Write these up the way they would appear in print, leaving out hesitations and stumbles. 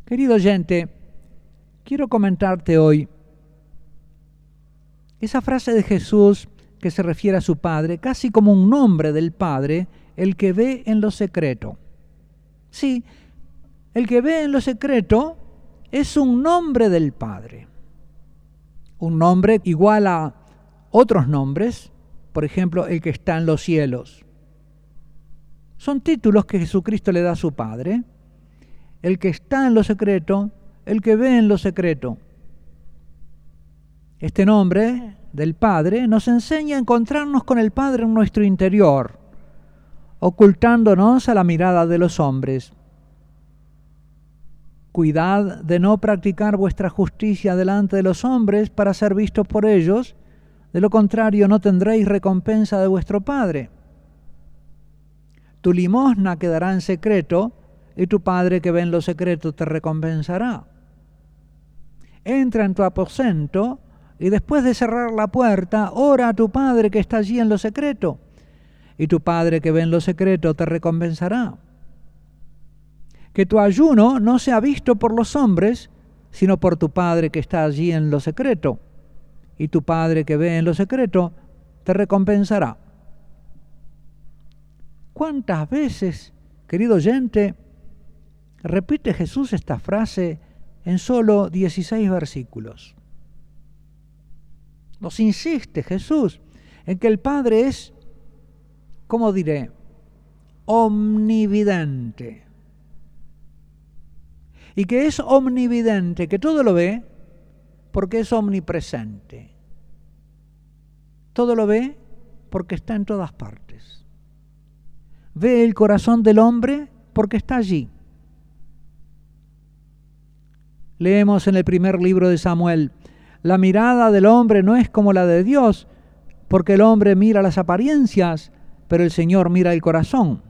Querido oyente, quiero comentarte hoy esa frase de Jesús que se refiere a su Padre, casi como un nombre del Padre, el que ve en lo secreto. Sí, el que ve en lo secreto es un nombre del Padre. Un nombre igual a otros nombres, por ejemplo, el que está en los cielos. Son títulos que Jesucristo le da a su Padre. El que está en lo secreto, el que ve en lo secreto. Este nombre del Padre nos enseña a encontrarnos con el Padre en nuestro interior, ocultándonos a la mirada de los hombres. Cuidad de no practicar vuestra justicia delante de los hombres para ser vistos por ellos, de lo contrario no tendréis recompensa de vuestro Padre. Tu limosna quedará en secreto, y tu Padre que ve en lo secreto te recompensará. Entra en tu aposento, y después de cerrar la puerta, ora a tu Padre que está allí en lo secreto, y tu Padre que ve en lo secreto te recompensará. Que tu ayuno no sea visto por los hombres, sino por tu Padre que está allí en lo secreto, y tu Padre que ve en lo secreto te recompensará. ¿Cuántas veces, querido oyente, repite Jesús esta frase en solo 16 versículos? Nos insiste Jesús en que el Padre es, ¿cómo diré?, omnividente. Y que es omnividente, que todo lo ve, porque es omnipresente. Todo lo ve porque está en todas partes. Ve el corazón del hombre porque está allí. Leemos en el primer libro de Samuel: la mirada del hombre no es como la de Dios, porque el hombre mira las apariencias, pero el Señor mira el corazón.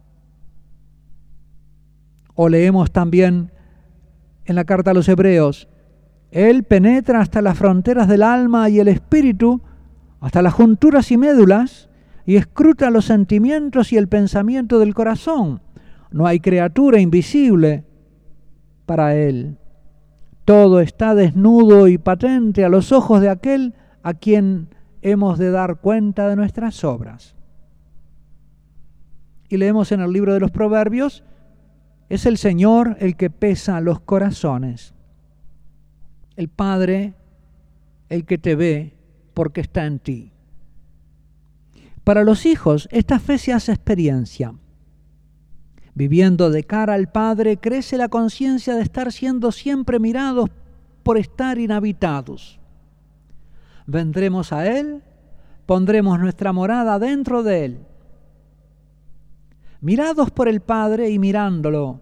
O leemos también en la carta a los Hebreos: Él penetra hasta las fronteras del alma y el espíritu, hasta las junturas y médulas, y escruta los sentimientos y el pensamiento del corazón. No hay criatura invisible para Él. Todo está desnudo y patente a los ojos de aquel a quien hemos de dar cuenta de nuestras obras. Y leemos en el libro de los Proverbios: es el Señor el que pesa los corazones. El Padre, el que te ve porque está en ti. Para los hijos, esta fe se hace experiencia. Viviendo de cara al Padre, crece la conciencia de estar siendo siempre mirados por estar inhabitados. Vendremos a Él, pondremos nuestra morada dentro de Él. Mirados por el Padre y mirándolo,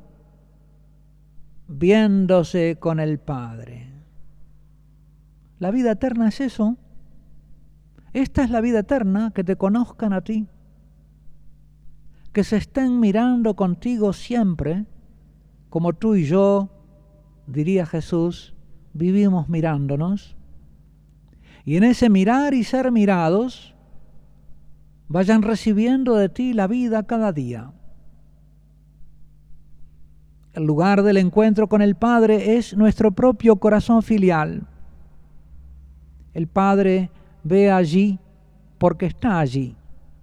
viéndose con el Padre. La vida eterna es eso. Esta es la vida eterna, que te conozcan a ti, que se estén mirando contigo siempre, como tú y yo, diría Jesús, vivimos mirándonos, y en ese mirar y ser mirados, vayan recibiendo de ti la vida cada día. El lugar del encuentro con el Padre es nuestro propio corazón filial. El Padre ve allí porque está allí.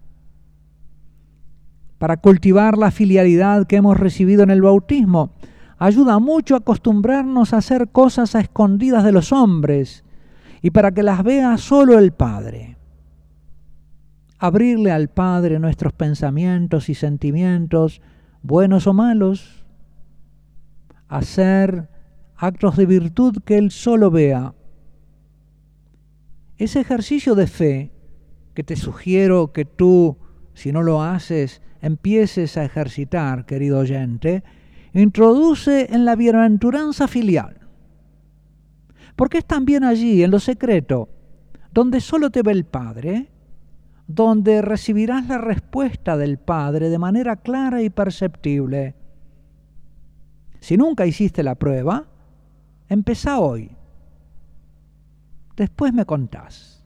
Para cultivar la filialidad que hemos recibido en el bautismo, ayuda mucho a acostumbrarnos a hacer cosas a escondidas de los hombres y para que las vea solo el Padre. Abrirle al Padre nuestros pensamientos y sentimientos, buenos o malos, hacer actos de virtud que Él solo vea. Ese ejercicio de fe que te sugiero que tú, si no lo haces, empieces a ejercitar, querido oyente, introduce en la bienaventuranza filial. Porque es también allí, en lo secreto, donde solo te ve el Padre, donde recibirás la respuesta del Padre de manera clara y perceptible. Si nunca hiciste la prueba, empezá hoy. Después me contás.